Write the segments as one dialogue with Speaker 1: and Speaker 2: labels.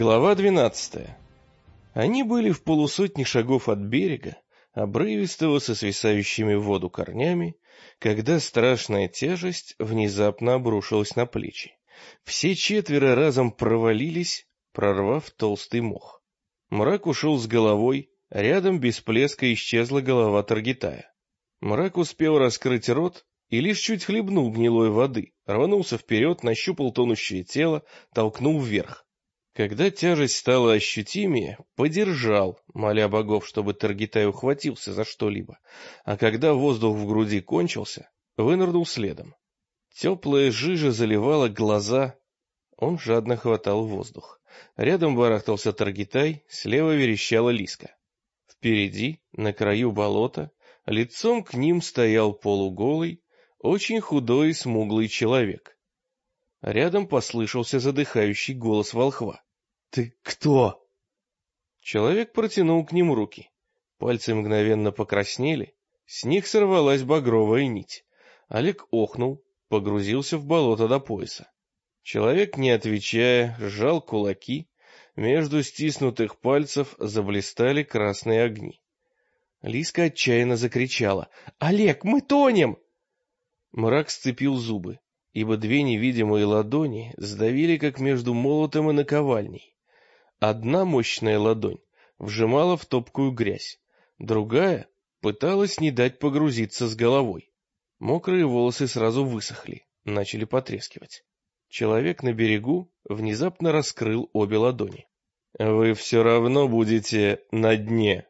Speaker 1: Глава 12. Они были в полусотни шагов от берега, обрывистого со свисающими в воду корнями, когда страшная тяжесть внезапно обрушилась на плечи. Все четверо разом провалились, прорвав толстый мох. Мрак ушел с головой, рядом без плеска исчезла голова Таргитая. Мрак успел раскрыть рот и лишь чуть хлебнул гнилой воды, рванулся вперед, нащупал тонущее тело, толкнул вверх. Когда тяжесть стала ощутимее, подержал, моля богов, чтобы Таргитай ухватился за что-либо, а когда воздух в груди кончился, вынырнул следом. Теплая жижа заливала глаза, он жадно хватал воздух. Рядом барахтался Таргитай, слева верещала Лиска. Впереди, на краю болота, лицом к ним стоял полуголый, очень худой и смуглый человек. Рядом послышался задыхающий голос волхва. «Ты кто?» Человек протянул к ним руки. Пальцы мгновенно покраснели, с них сорвалась багровая нить. Олег охнул, погрузился в болото до пояса. Человек, не отвечая, сжал кулаки, между стиснутых пальцев заблистали красные огни. Лиска отчаянно закричала: «Олег, мы тонем!» Мрак сцепил зубы, ибо две невидимые ладони сдавили, как между молотом и наковальней. Одна мощная ладонь вжимала в топкую грязь, другая пыталась не дать погрузиться с головой. Мокрые волосы сразу высохли, начали потрескивать. Человек на берегу внезапно раскрыл обе ладони. «Вы все равно будете на дне!»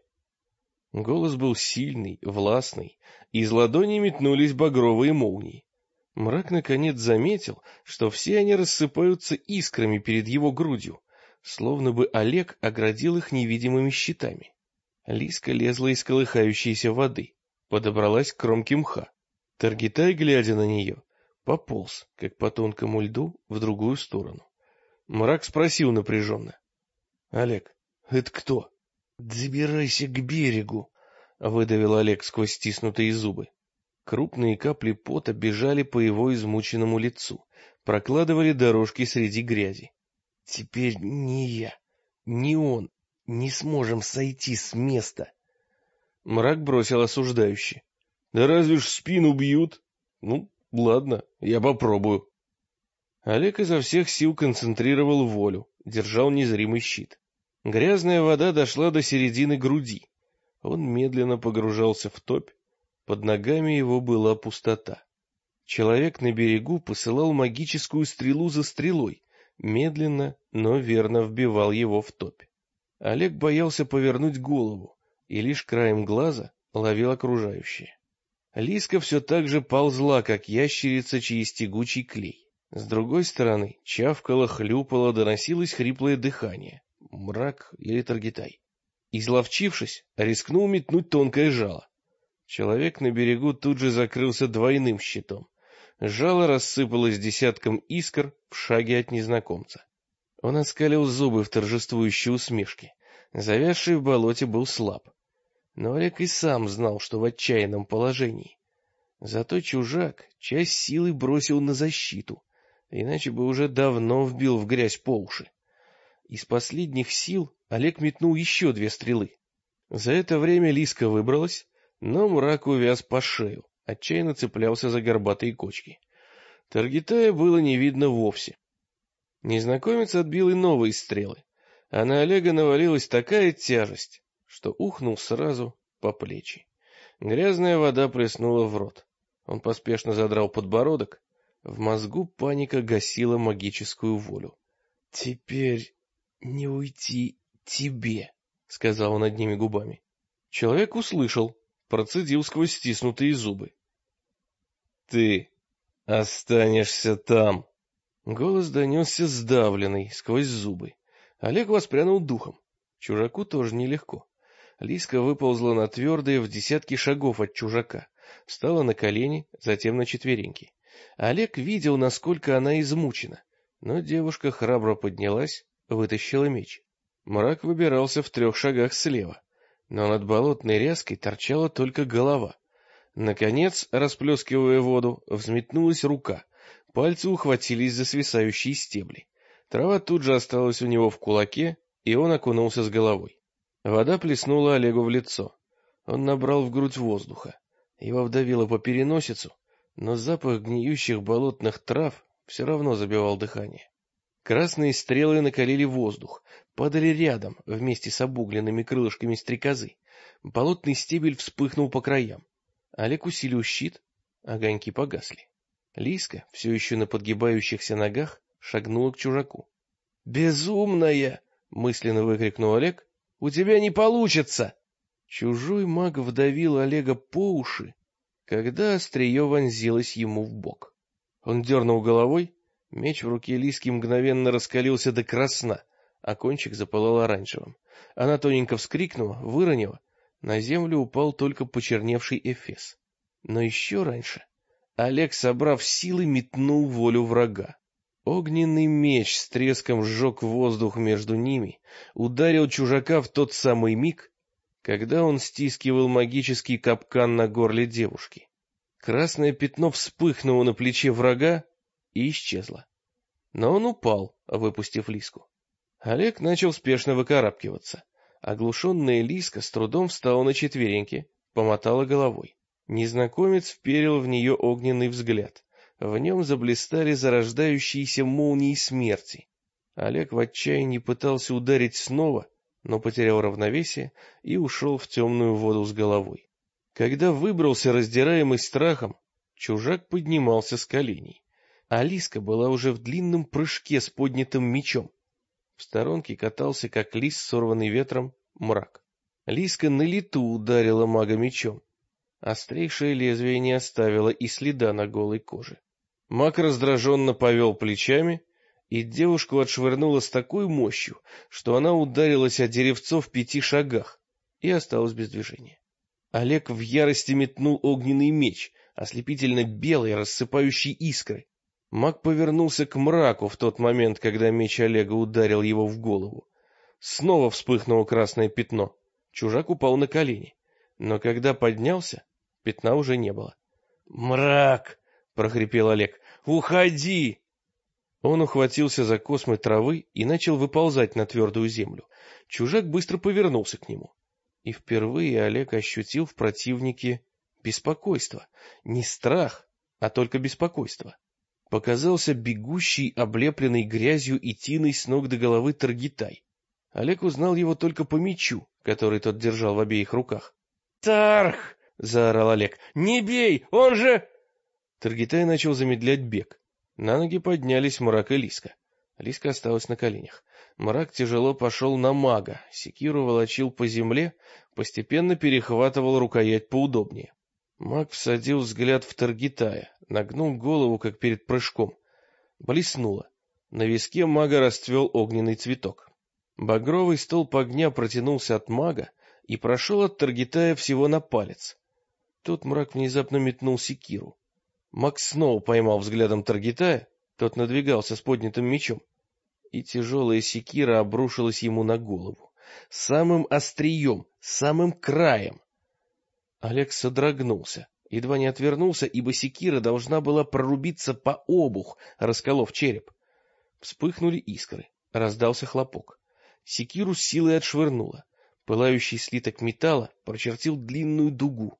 Speaker 1: Голос был сильный, властный, из ладони метнулись багровые молнии. Мрак наконец заметил, что все они рассыпаются искрами перед его грудью, словно бы Олег оградил их невидимыми щитами. Лиска лезла из колыхающейся воды, подобралась к кромке мха. Таргитай, глядя на нее, пополз, как по тонкому льду, в другую сторону. Мрак спросил напряженно: «Олег, это кто?» «Забирайся к берегу», — выдавил Олег сквозь стиснутые зубы. Крупные капли пота бежали по его измученному лицу, прокладывали дорожки среди грязи. «Теперь ни я, ни он не сможем сойти с места». Мрак бросил осуждающе: «Да разве ж в спину бьют? Ну, ладно, я попробую». Олег изо всех сил концентрировал волю, держал незримый щит. Грязная вода дошла до середины груди. Он медленно погружался в топь, под ногами его была пустота. Человек на берегу посылал магическую стрелу за стрелой, медленно, но верно вбивал его в топь. Олег боялся повернуть голову и лишь краем глаза ловил окружающее. Лиска все так же ползла, как ящерица, чьи тягучий клей. С другой стороны чавкало, хлюпало, доносилось хриплое дыхание. Мрак или Таргитай. Изловчившись, рискнул метнуть тонкое жало. Человек на берегу тут же закрылся двойным щитом. Жало рассыпалось десятком искр в шаге от незнакомца. Он оскалил зубы в торжествующей усмешке. Завязший в болоте был слаб. Но Олег и сам знал, что в отчаянном положении. Зато чужак часть силы бросил на защиту, иначе бы уже давно вбил в грязь по уши. Из последних сил Олег метнул еще две стрелы. За это время Лиска выбралась, но Мрак увяз по шею, отчаянно цеплялся за горбатые кочки. Таргитая было не видно вовсе. Незнакомец отбил и новые стрелы, а на Олега навалилась такая тяжесть, что ухнул сразу по плечи. Грязная вода плеснула в рот. Он поспешно задрал подбородок. В мозгу паника гасила магическую волю. «Теперь не уйти тебе», — сказал он одними губами. Человек услышал, процедил сквозь стиснутые зубы: «Ты останешься там». Голос донесся сдавленный, сквозь зубы. Олег воспрянул духом. Чужаку тоже нелегко. Лиска выползла на твердое в десятки шагов от чужака, встала на колени, затем на четвереньки. Олег видел, насколько она измучена, но девушка храбро поднялась, вытащила меч. Мрак выбирался в 3 шагах слева, но над болотной ряской торчала только голова. Наконец, расплескивая воду, взметнулась рука, пальцы ухватились за свисающие стебли. Трава тут же осталась у него в кулаке, и он окунулся с головой. Вода плеснула Олегу в лицо. Он набрал в грудь воздуха. Его вдавило по переносицу, но запах гниющих болотных трав все равно забивал дыхание. Красные стрелы накалили воздух, падали рядом вместе с обугленными крылышками стрекозы. Болотный стебель вспыхнул по краям. Олег усилил щит, огоньки погасли. Лиска, все еще на подгибающихся ногах, шагнула к чужаку. «Безумная!» — мысленно выкрикнул Олег. «У тебя не получится!» Чужой маг вдавил Олега по уши, когда острие вонзилось ему в бок. Он дернул головой, меч в руке Лиски мгновенно раскалился до красна, а кончик запылал оранжевым. Она тоненько вскрикнула, выронила, на землю упал только почерневший эфес. Но еще раньше Олег, собрав силы, метнул волю врага. Огненный меч с треском сжег воздух между ними, ударил чужака в тот самый миг, когда он стискивал магический капкан на горле девушки. Красное пятно вспыхнуло на плече врага и исчезло. Но он упал, выпустив Лиску. Олег начал спешно выкарабкиваться. Оглушенная Лиска с трудом встала на четвереньки, помотала головой. Незнакомец вперил в нее огненный взгляд. В нем заблистали зарождающиеся молнии смерти. Олег в отчаянии пытался ударить снова, но потерял равновесие и ушел в темную воду с головой. Когда выбрался, раздираемый страхом, чужак поднимался с коленей. Лиска была уже в длинном прыжке с поднятым мечом. В сторонке катался, как лист, сорванный ветром, мрак. Лиска на лету ударила мага мечом. Острейшее лезвие не оставило и следа на голой коже. Маг раздраженно повел плечами, и девушку отшвырнуло с такой мощью, что она ударилась о деревцо в 5 шагах и осталась без движения. Олег в ярости метнул огненный меч, ослепительно белый, рассыпающий искры. Маг повернулся к мраку в тот момент, когда меч Олега ударил его в голову. Снова вспыхнуло красное пятно. Чужак упал на колени, но когда поднялся, пятна уже не было. «Мрак!» — прохрипел Олег. «Уходи!» Он ухватился за космы травы и начал выползать на твердую землю. Чужак быстро повернулся к нему. И впервые Олег ощутил в противнике беспокойство. Не страх, а только беспокойство. Показался бегущий, облепленный грязью и тиной с ног до головы Таргитай. Олег узнал его только по мечу, который тот держал в обеих руках. «Тарх!» — заорал Олег. «Не бей! Он же...» Таргитай начал замедлять бег. На ноги поднялись Мрак и Лиска. Лиска осталась на коленях. Мрак тяжело пошел на мага, секиру волочил по земле, постепенно перехватывал рукоять поудобнее. Маг всадил взгляд в Таргитая, нагнул голову, как перед прыжком. Блеснуло. На виске мага расцвел огненный цветок. Багровый столб огня протянулся от мага и прошел от Таргитая всего на палец. Тут Мрак внезапно метнул секиру. Маг снова поймал взглядом Таргитая, тот надвигался с поднятым мечом, и тяжелая секира обрушилась ему на голову. Самым острием, самым краем. Олег содрогнулся, едва не отвернулся, ибо секира должна была прорубиться по обух, расколов череп. Вспыхнули искры, раздался хлопок. Секиру с силой отшвырнуло. Пылающий слиток металла прочертил длинную дугу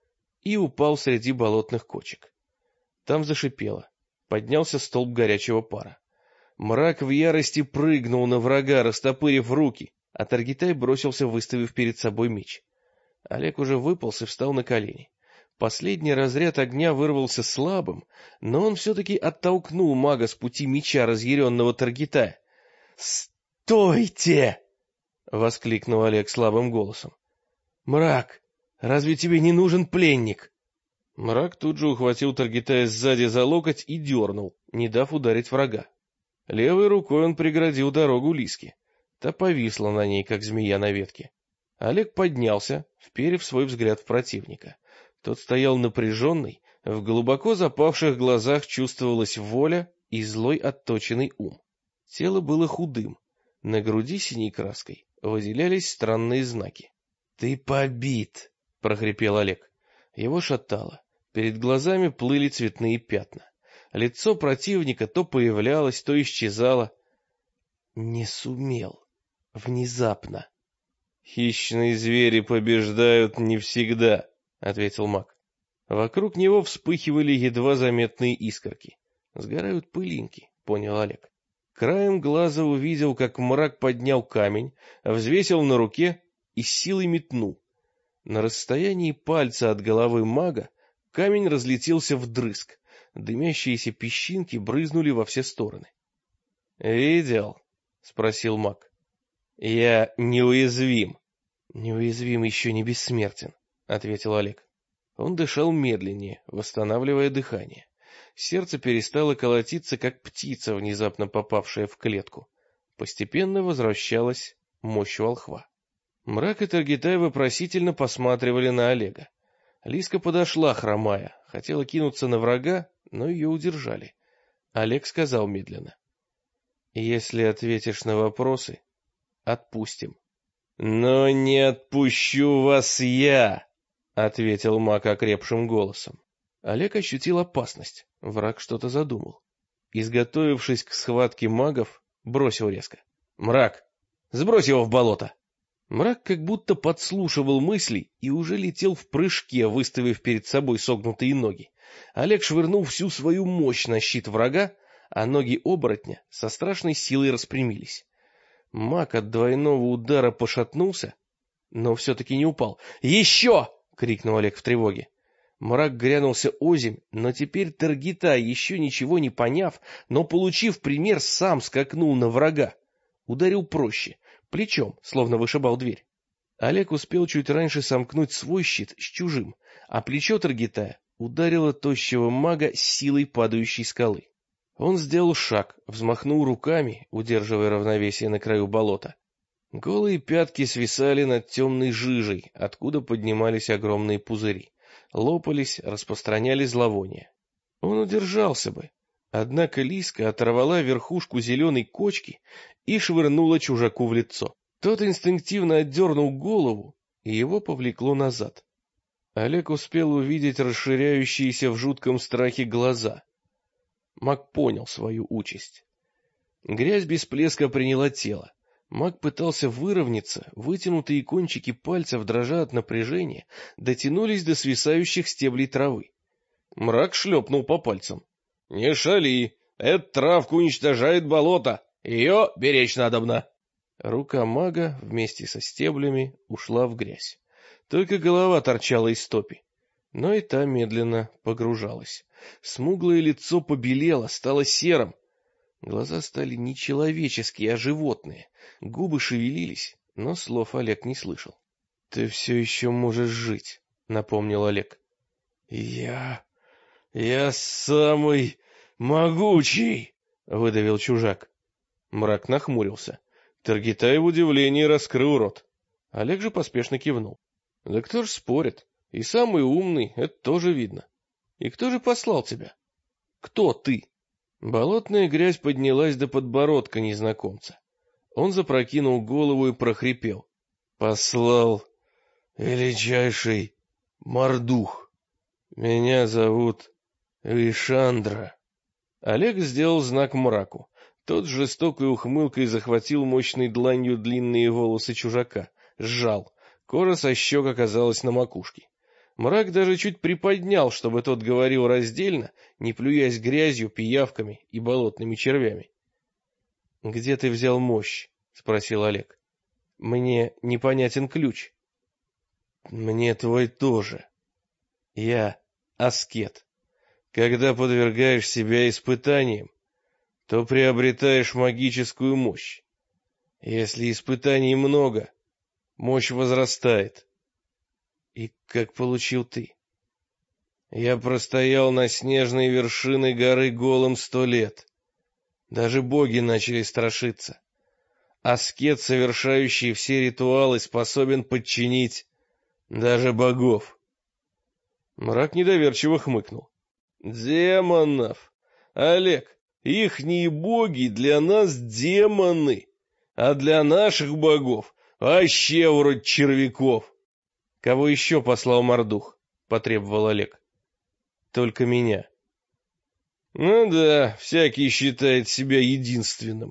Speaker 1: и упал среди болотных кочек. Там зашипело. Поднялся столб горячего пара. Мрак в ярости прыгнул на врага, растопырив руки, а Таргитай бросился, выставив перед собой меч. Олег уже выполз и встал на колени. Последний разряд огня вырвался слабым, но он все-таки оттолкнул мага с пути меча разъяренного Таргитая. «Стойте!» — воскликнул Олег слабым голосом. «Мрак, разве тебе не нужен пленник?» Мрак тут же ухватил Таргитая сзади за локоть и дернул, не дав ударить врага. Левой рукой он преградил дорогу Лиске. Та повисла на ней, как змея на ветке. Олег поднялся, вперев свой взгляд в противника. Тот стоял напряженный, в глубоко запавших глазах чувствовалась воля и злой отточенный ум. Тело было худым, на груди синей краской выделялись странные знаки. — Ты побит! — прохрипел Олег. Его шатало. Перед глазами плыли цветные пятна. Лицо противника то появлялось, то исчезало. Не сумел. Внезапно. «Хищные звери побеждают не всегда», — ответил маг. Вокруг него вспыхивали едва заметные искорки. «Сгорают пылинки», — понял Олег. Краем глаза увидел, как мрак поднял камень, взвесил на руке и с силой метнул. На расстоянии пальца от головы мага камень разлетелся вдрызг. Дымящиеся песчинки брызнули во все стороны. «Видел?» — спросил маг. «Я неуязвим». «Неуязвим еще не бессмертен», — ответил Олег. Он дышал медленнее, восстанавливая дыхание. Сердце перестало колотиться, как птица, внезапно попавшая в клетку. Постепенно возвращалась мощь волхва. Мрак и Таргитай вопросительно посматривали на Олега. Лиска подошла, хромая, хотела кинуться на врага, но ее удержали. Олег сказал медленно: «Если ответишь на вопросы, отпустим». «Но не отпущу вас я», — ответил маг окрепшим голосом. Олег ощутил опасность. Враг что-то задумал. Изготовившись к схватке магов, бросил резко: «Мрак, сбрось его в болото!» Мрак как будто подслушивал мысли и уже летел в прыжке, выставив перед собой согнутые ноги. Олег швырнул всю свою мощь на щит врага, а ноги оборотня со страшной силой распрямились. Маг от двойного удара пошатнулся, но все-таки не упал. «Еще!» — крикнул Олег в тревоге. Мрак грянулся озимь, но теперь Таргитай, еще ничего не поняв, но получив пример, сам скакнул на врага. Ударил проще, плечом, словно вышибал дверь. Олег успел чуть раньше сомкнуть свой щит с чужим, а плечо Таргитая ударило тощего мага с силой падающей скалы. Он сделал шаг, взмахнул руками, удерживая равновесие на краю болота. Голые пятки свисали над темной жижей, откуда поднимались огромные пузыри. Лопались, распространяли зловоние. Он удержался бы, однако Лиска оторвала верхушку зеленой кочки и швырнула чужаку в лицо. Тот инстинктивно отдернул голову, и его повлекло назад. Олег успел увидеть расширяющиеся в жутком страхе глаза. Маг понял свою участь. Грязь без плеска приняла тело. Маг пытался выровняться, вытянутые кончики пальцев, дрожа от напряжения, дотянулись до свисающих стеблей травы. Мрак шлепнул по пальцам. — Не шали, эта травка уничтожает болото, ее беречь надобно. Рука мага вместе со стеблями ушла в грязь. Только голова торчала из топи, но и та медленно погружалась. Смуглое лицо побелело, стало серым. Глаза стали не человеческие, а животные. Губы шевелились, но слов Олег не слышал. — Ты все еще можешь жить, — напомнил Олег. — Я самый могучий, — выдавил чужак. Мрак нахмурился. Таргитай в удивлении раскрыл рот. Олег же поспешно кивнул. — Да кто ж спорит? И самый умный, это тоже видно. И кто же послал тебя? Кто ты? Болотная грязь поднялась до подбородка незнакомца. Он запрокинул голову и прохрипел: — Послал величайший Мордух. Меня зовут Вишандра. Олег сделал знак мраку. Тот с жестокой ухмылкой захватил мощной дланью длинные волосы чужака, сжал. Кожа со щек оказалась на макушке. Мрак даже чуть приподнял, чтобы тот говорил раздельно, не плюясь грязью, пиявками и болотными червями. — Где ты взял мощь? — спросил Олег. — Мне непонятен ключ. — Мне твой тоже. Я аскет. Когда подвергаешь себя испытаниям, то приобретаешь магическую мощь. Если испытаний много, мощь возрастает. И как получил ты? Я простоял на снежной вершине горы голым 100 лет. Даже боги начали страшиться. Аскет, совершающий все ритуалы, способен подчинить даже богов. Мрак недоверчиво хмыкнул. Демонов! Олег, ихние боги для нас демоны, а для наших богов вообще вроде червяков. — Кого еще послал Мордух? — потребовал Олег. — Только меня. — Ну да, всякий считает себя единственным,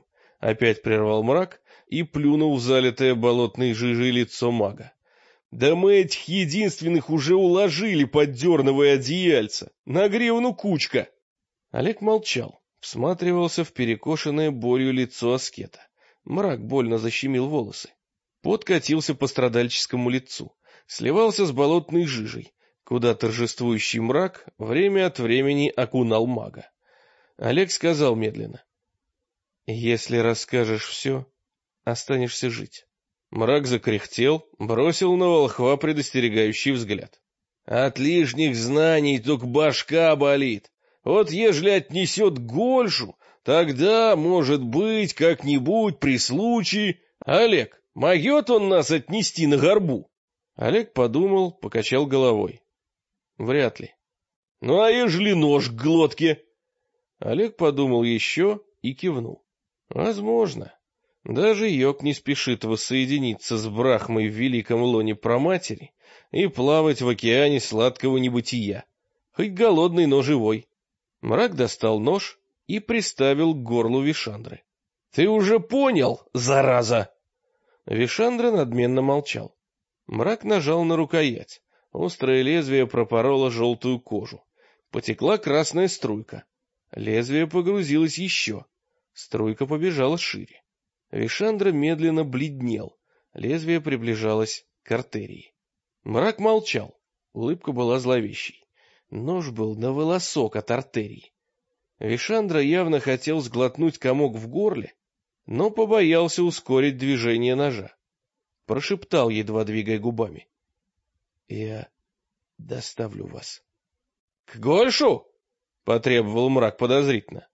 Speaker 1: Опять прервал мрак и плюнул в залитое болотной жижей лицо мага. Да мы этих единственных уже уложили под дерновое одеяльце. На гривну кучка. Олег молчал, всматривался в перекошенное болью лицо аскета. Мрак больно защемил волосы. Пот катился по страдальческому лицу, сливался с болотной жижей, куда торжествующий мрак время от времени окунал мага. Олег сказал медленно: «Если расскажешь все, останешься жить». Мрак закряхтел, бросил на волхва предостерегающий взгляд. «От лишних знаний только башка болит. Вот ежели отнесет Гольшу, тогда, может быть, как-нибудь при случае... Олег, могет он нас отнести на горбу?» Олег подумал, покачал головой. «Вряд ли». «Ну а ежели нож к глотке?» Олег подумал еще и кивнул. «Возможно. Даже йог не спешит воссоединиться с Брахмой в великом лоне праматери и плавать в океане сладкого небытия. Хоть голодный, но живой». Мрак достал нож и приставил к горлу Вишандры. «Ты уже понял, зараза!» Вишандра надменно молчал. Мрак нажал на рукоять. Острое лезвие пропороло желтую кожу. Потекла красная струйка. Лезвие погрузилось еще. Струйка побежала шире. Вишандра медленно бледнел. Лезвие приближалось к артерии. Мрак молчал. Улыбка была зловещей. Нож был на волосок от артерии. Вишандра явно хотел сглотнуть комок в горле, но побоялся ускорить движение ножа. Прошептал, едва двигая губами: «Я доставлю вас». «К Гольшу?» — потребовал мрак подозрительно.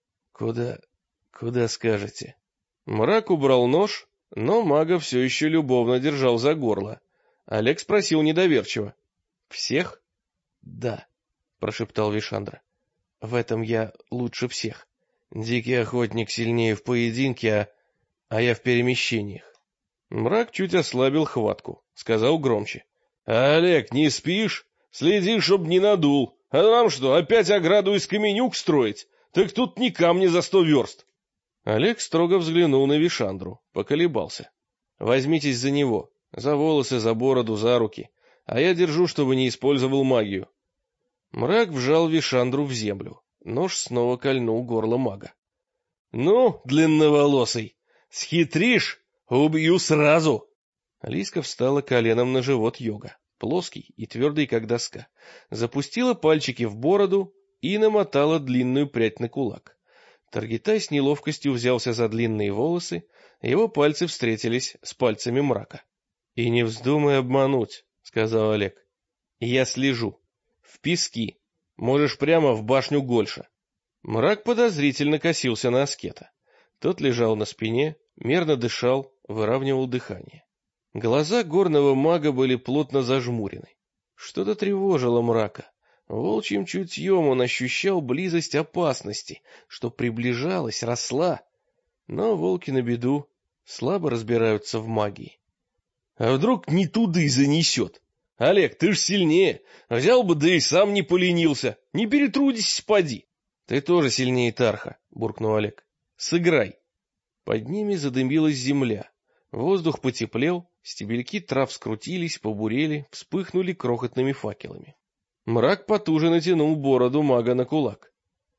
Speaker 1: Куда скажете?» Мрак убрал нож, но мага все еще любовно держал за горло. Олег спросил недоверчиво: «Всех?» «Да», — прошептал Вишандра. «В этом я лучше всех. Дикий охотник сильнее в поединке, а я в перемещениях». Мрак чуть ослабил хватку, сказал громче: «Олег, не спишь? Следи, чтоб не надул. А нам что, опять ограду из каменюк строить? Так тут ни камня за 100 верст». Олег строго взглянул на Вишандру, поколебался. «Возьмитесь за него, за волосы, за бороду, за руки, а я держу, чтобы не использовал магию». Мрак вжал Вишандру в землю. Нож снова кольнул горло мага. «Ну, длинноволосый, схитришь? Убью сразу!» Лиска встала коленом на живот йога, плоский и твердый, как доска, запустила пальчики в бороду и намотала длинную прядь на кулак. Таргитай с неловкостью взялся за длинные волосы, его пальцы встретились с пальцами мрака. «И не вздумай обмануть», — сказал Олег. «Я слежу. В пески. Можешь прямо в башню Гольша». Мрак подозрительно косился на аскета. Тот лежал на спине, мерно дышал, выравнивал дыхание. Глаза горного мага были плотно зажмурены. Что-то тревожило мрака. Волчьим чутьем он ощущал близость опасности, что приближалась, росла. Но волки на беду слабо разбираются в магии. «А вдруг не туды занесет? Олег, ты ж сильнее. Взял бы, да и сам не поленился. Не перетрудись, поди». «Ты тоже сильнее Тарха», — буркнул Олег. «Сыграй». Под ними задымилась земля. Воздух потеплел, стебельки трав скрутились, побурели, вспыхнули крохотными факелами. Мрак потуже натянул бороду мага на кулак.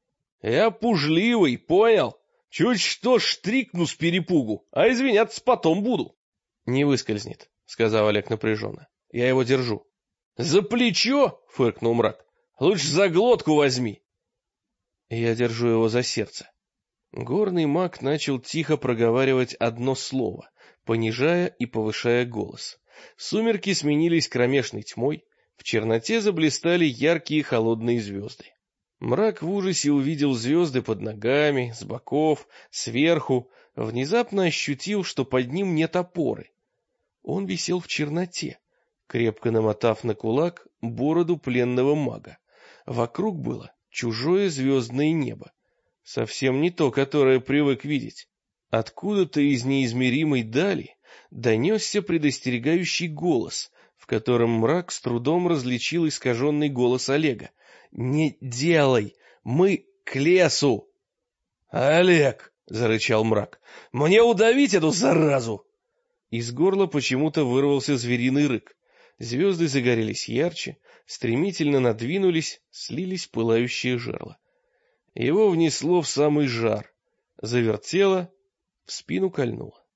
Speaker 1: «Я пужливый, понял? Чуть что штрикну с перепугу, а извиняться потом буду». «Не выскользнет», — сказал Олег напряженно. «Я его держу». «За плечо?» — фыркнул мрак. «Лучше за глотку возьми». «Я держу его за сердце». Горный маг начал тихо проговаривать одно слово, понижая и повышая голос. Сумерки сменились кромешной тьмой, в черноте заблистали яркие холодные звезды. Мрак в ужасе увидел звезды под ногами, с боков, сверху, внезапно ощутил, что под ним нет опоры. Он висел в черноте, крепко намотав на кулак бороду пленного мага. Вокруг было чужое звездное небо, совсем не то, которое привык видеть. Откуда-то из неизмеримой дали донесся предостерегающий голос, в котором мрак с трудом различил искаженный голос Олега. «Не делай! Мы к лесу!» «Олег, зарычал мрак. «Мне удавить эту заразу!» Из горла почему-то вырвался звериный рык. Звезды загорелись ярче, стремительно надвинулись, слились в пылающее жерло. Его внесло в самый жар, завертело, в спину кольнуло.